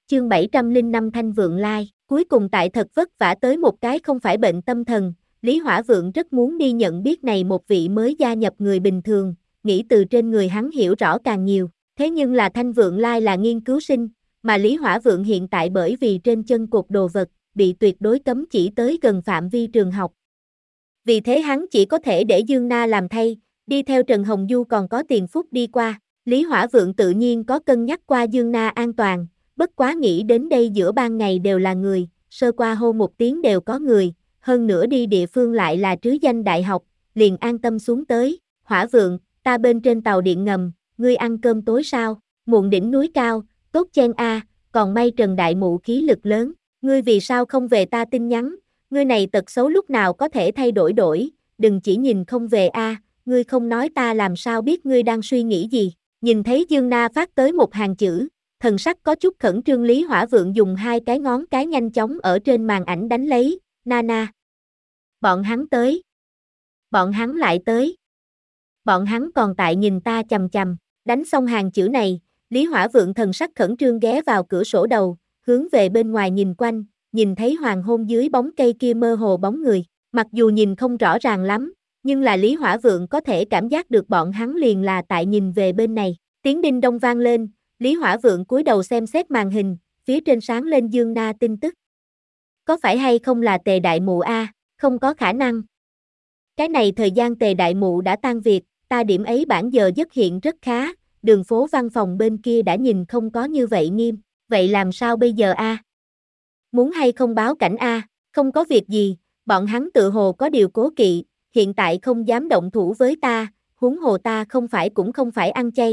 Chương 705 Thanh Vượng Lai, cuối cùng tại thật vất vả tới một cái không phải bệnh tâm thần, Lý Hỏa Vượng rất muốn đi nhận biết này một vị mới gia nhập người bình thường, nghĩ từ trên người hắn hiểu rõ càng nhiều, thế nhưng là Thanh Vượng Lai là nghiên cứu sinh, mà Lý Hỏa Vượng hiện tại bởi vì trên chân cột đồ vật, bị tuyệt đối cấm chỉ tới gần phạm vi trường học. Vì thế hắn chỉ có thể để Dương Na làm thay, đi theo Trần Hồng Du còn có Tiền Phúc đi qua, Lý Hỏa Vượng tự nhiên có cân nhắc qua Dương Na an toàn. Bất quá nghĩ đến đây giữa ban ngày đều là người, sơ qua hô một tiếng đều có người, hơn nữa đi địa phương lại là trứ danh đại học, liền an tâm xuống tới. Hỏa Vượng, ta bên trên tàu điện ngầm, ngươi ăn cơm tối sao? Muộn đỉnh núi cao, tốt chen a, còn may Trần Đại Mụ khí lực lớn, ngươi vì sao không về ta tin nhắn? Ngươi này tật xấu lúc nào có thể thay đổi, đừng chỉ nhìn không về a, ngươi không nói ta làm sao biết ngươi đang suy nghĩ gì? Nhìn thấy Dương Na phát tới một hàng chữ. Thần sắc có chút khẩn trương, Lý Hỏa Vượng dùng hai cái ngón cái nhanh chóng ở trên màn ảnh đánh lấy, Nana. Bọn hắn tới. Bọn hắn lại tới. Bọn hắn còn tại nhìn ta chằm chằm, đánh xong hàng chữ này, Lý Hỏa Vượng thần sắc khẩn trương ghé vào cửa sổ đầu, hướng về bên ngoài nhìn quanh, nhìn thấy hoàng hôn dưới bóng cây kia mơ hồ bóng người, mặc dù nhìn không rõ ràng lắm, nhưng là Lý Hỏa Vượng có thể cảm giác được bọn hắn liền là tại nhìn về bên này, tiếng đinh đông vang lên. Lý Hỏa Vượng cúi đầu xem xét màn hình, phía trên sáng lên Dương Na tin tức. Có phải hay không là Tề Đại Mụ a? Không có khả năng. Cái này thời gian Tề Đại Mụ đã tan việc, ta điểm ấy bản giờ giấc hiện rất khá, đường phố văn phòng bên kia đã nhìn không có như vậy nghiêm, vậy làm sao bây giờ a? Muốn hay không báo cảnh a? Không có việc gì, bọn hắn tự hồ có điều cố kỵ, hiện tại không dám động thủ với ta, huống hồ ta cũng không phải ăn chay.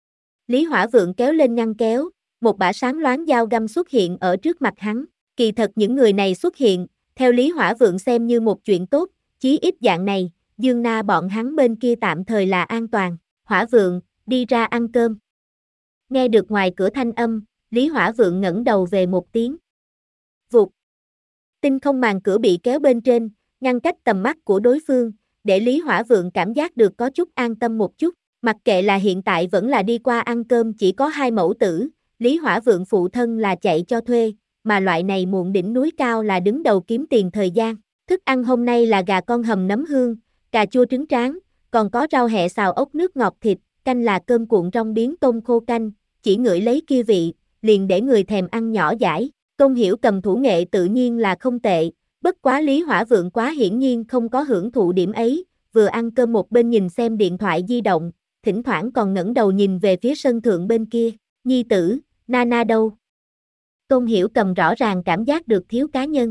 Lý Hỏa Vượng kéo lên ngăn kéo, một bả sáng loáng dao găm xuất hiện ở trước mặt hắn. Kỳ thật những người này xuất hiện, theo Lý Hỏa Vượng xem như một chuyện tốt, chí ít dạng này, Dương Na bọn hắn bên kia tạm thời là an toàn. Hỏa Vượng, đi ra ăn cơm. Nghe được ngoài cửa thanh âm, Lý Hỏa Vượng ngẩng đầu về một tiếng. Vụt. Tinh không màn cửa bị kéo bên trên, ngăn cách tầm mắt của đối phương, để Lý Hỏa Vượng cảm giác được có chút an tâm một chút. Mặc kệ là hiện tại vẫn là đi qua ăn cơm chỉ có hai mẫu tử, Lý Hỏa Vượng phụ thân là chạy cho thuê, mà loại này muộn đỉnh núi cao là đứng đầu kiếm tiền thời gian. Thức ăn hôm nay là gà con hầm nấm hương, cà chua trứng tráng, còn có rau hẹ xào ốc nước ngọt thịt, canh là cơm cuộn rong biến tôm khô canh, chỉ ngửi lấy kia vị, liền để người thèm ăn nhỏ dãi. Công Hiểu Cầm thủ nghệ tự nhiên là không tệ, bất quá Lý Hỏa Vượng quá hiển nhiên không có hưởng thụ điểm ấy, vừa ăn cơm một bên nhìn xem điện thoại di động. Thỉnh thoảng còn ngẩng đầu nhìn về phía sân thượng bên kia, nhi tử, Nana đâu? Tôn Hiểu Cầm rõ ràng cảm giác được thiếu cá nhân,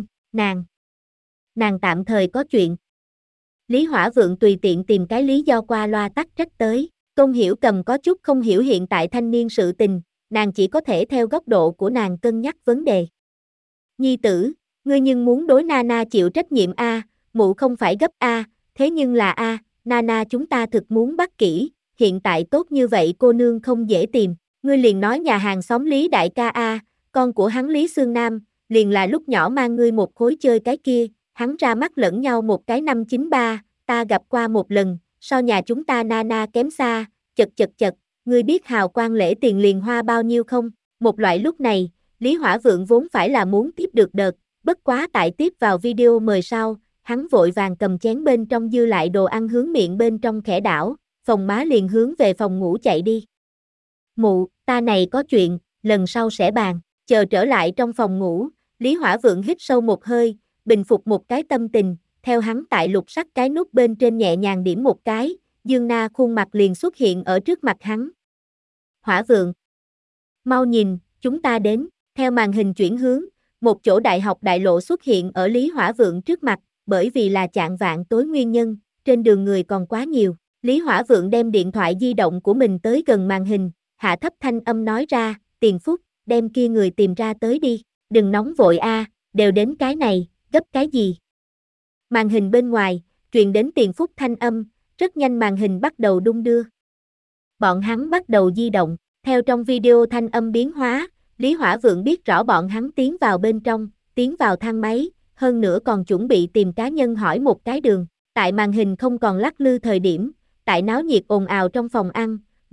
nàng tạm thời có chuyện. Lý Hỏa Vượng tùy tiện tìm cái lý do qua loa tắc trách tới, Tôn Hiểu Cầm có chút không hiểu hiện tại thanh niên sự tình, nàng chỉ có thể theo góc độ của nàng cân nhắc vấn đề. Nhi tử, ngươi nhưng muốn đối Nana chịu trách nhiệm a, mụ không phải gấp a, thế nhưng là a, Nana chúng ta thực muốn bắt kỹ. Hiện tại tốt như vậy cô nương không dễ tìm, ngươi liền nói nhà hàng xóm Lý đại ca a, con của hắn Lý Xương Nam, liền là lúc nhỏ mang ngươi một khối chơi cái kia, hắn ra mắt lẫn nhau một cái 593, ta gặp qua một lần, so nhà chúng ta Nana kém xa, chật, ngươi biết hào quang lễ tiền liền hoa bao nhiêu không? Một loại lúc này, Lý Hỏa Vượng vốn phải là muốn tiếp được đợt, bất quá tại tiếp vào video mời sau, hắn vội vàng cầm chén bên trong dư lại đồ ăn hướng miệng bên trong khẽ đảo. Phòng má liền hướng về phòng ngủ chạy đi. Mụ, ta này có chuyện, lần sau sẽ bàn. Chờ trở lại trong phòng ngủ, Lý Hỏa Vượng hít sâu một hơi, bình phục một cái tâm tình, theo hắn tại lục sắc cái nút bên trên nhẹ nhàng điểm một cái, Dương Na khuôn mặt liền xuất hiện ở trước mặt hắn. Hỏa Vượng, mau nhìn, chúng ta đến, theo màn hình chuyển hướng, một chỗ đại học đại lộ xuất hiện ở Lý Hỏa Vượng trước mặt, bởi vì là chạng vạng tối nguyên nhân, trên đường người còn quá nhiều. Lý Hỏa Vượng đem điện thoại di động của mình tới gần màn hình, hạ thấp thanh âm nói ra, Tiền Phúc, đem kia người tìm ra tới đi, đừng nóng vội a, đều đến cái này, gấp cái gì? Màn hình bên ngoài, truyền đến Tiền Phúc thanh âm, rất nhanh màn hình bắt đầu đung đưa. Bọn hắn bắt đầu di động, theo trong video thanh âm biến hóa, Lý Hỏa Vượng biết rõ bọn hắn tiến vào bên trong, tiến vào thang máy, hơn nữa còn chuẩn bị tìm cá nhân hỏi một cái đường, tại màn hình không còn lắc lư thời điểm. Tại náo nhiệt ồn ào trong phòng ăn,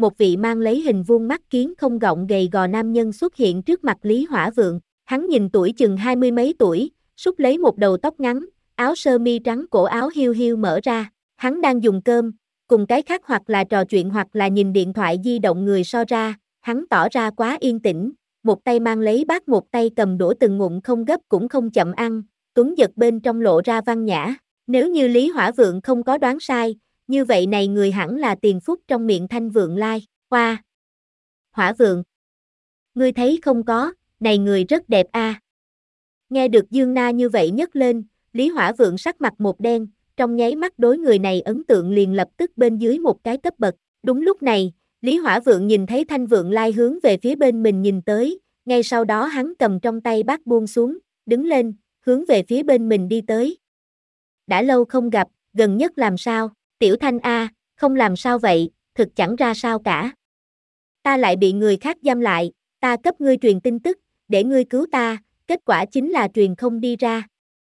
một vị mang lấy hình vuông mắt kiến không gọng gầy gò nam nhân xuất hiện trước mặt Lý Hỏa Vượng. Hắn nhìn tuổi chừng 20 mấy tuổi, xúc lấy một đầu tóc ngắn, áo sơ mi trắng cổ áo hiu hiu mở ra. Hắn đang dùng cơm, cùng cái khác hoặc là trò chuyện hoặc là nhìn điện thoại di động người so ra, hắn tỏ ra quá yên tĩnh, một tay mang lấy bát một tay cầm đũa từng ngụm không gấp cũng không chậm ăn, tuấn giật bên trong lộ ra văn nhã. Nếu như Lý Hỏa Vượng không có đoán sai, như vậy này người hẳn là Tiền Phúc trong miệng Thanh Vượng Lai. Hoa! Hỏa Vượng! Ngươi thấy không có, này người rất đẹp a. Nghe được Dương Na như vậy nhấc lên, Lý Hỏa Vượng sắc mặt một đen, trong nháy mắt đối người này ấn tượng liền lập tức bên dưới một cái cấp bậc. Đúng lúc này, Lý Hỏa Vượng nhìn thấy Thanh Vượng Lai hướng về phía bên mình nhìn tới, ngay sau đó hắn cầm trong tay bát buông xuống, đứng lên, hướng về phía bên mình đi tới. Đã lâu không gặp, gần nhất làm sao? Tiểu Thanh a, không làm sao vậy, thực chẳng ra sao cả. Ta lại bị người khác giam lại, ta cấp ngươi truyền tin tức, để ngươi cứu ta, kết quả chính là truyền không đi ra.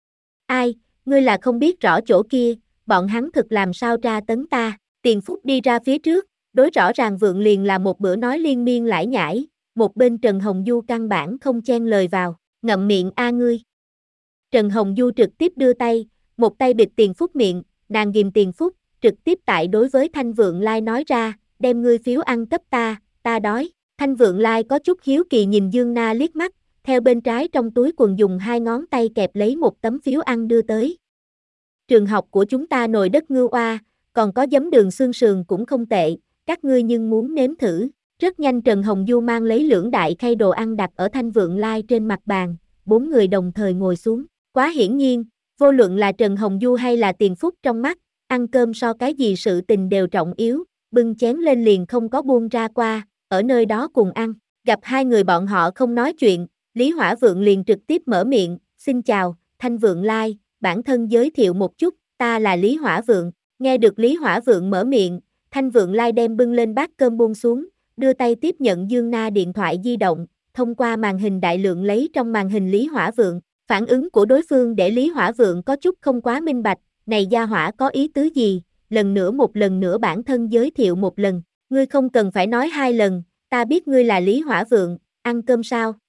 Ai, ngươi là không biết rõ chỗ kia, bọn hắn thực làm sao tra tấn ta. Tiền Phúc đi ra phía trước, đối rõ ràng Vượng liền là một bữa nói liên miên lải nhải, một bên Trần Hồng Du căn bản không chen lời vào, ngậm miệng a ngươi. Trần Hồng Du trực tiếp đưa tay, một tay bịt Tiền Phúc miệng, nàng ghim Tiền Phúc, trực tiếp tại đối với Thanh Vượng Lai nói ra, đem ngươi phiếu ăn cấp ta đói. Thanh Vượng Lai có chút hiếu kỳ nhìn Dương Na liếc mắt, theo bên trái trong túi quần dùng hai ngón tay kẹp lấy một tấm phiếu ăn đưa tới. Trường học của chúng ta nồi đất ngưu oa, còn có giấm đường xương sườn cũng không tệ, các ngươi nhưng muốn nếm thử. Rất nhanh Trần Hồng Du mang lấy lưỡng đại khay đồ ăn đặt ở Thanh Vượng Lai trên mặt bàn, bốn người đồng thời ngồi xuống. Quá hiển nhiên, vô luận là Trần Hồng Du hay là Tiền Phúc trong mắt, ăn cơm so cái gì sự tình đều trọng yếu, bưng chén lên liền không có buông ra qua, ở nơi đó cùng ăn. Gặp hai người bọn họ không nói chuyện, Lý Hỏa Vượng liền trực tiếp mở miệng, xin chào, Thanh Vượng Lai, bản thân giới thiệu một chút, ta là Lý Hỏa Vượng. Nghe được Lý Hỏa Vượng mở miệng, Thanh Vượng Lai đem bưng lên bát cơm buông xuống, đưa tay tiếp nhận Dương Na điện thoại di động, thông qua màn hình đại lượng lấy trong màn hình Lý Hỏa Vượng. Phản ứng của đối phương để Lý Hỏa Vượng có chút không quá minh bạch, này gia hỏa có ý tứ gì, một lần nữa bản thân giới thiệu một lần, ngươi không cần phải nói hai lần, ta biết ngươi là Lý Hỏa Vượng, ăn cơm sao?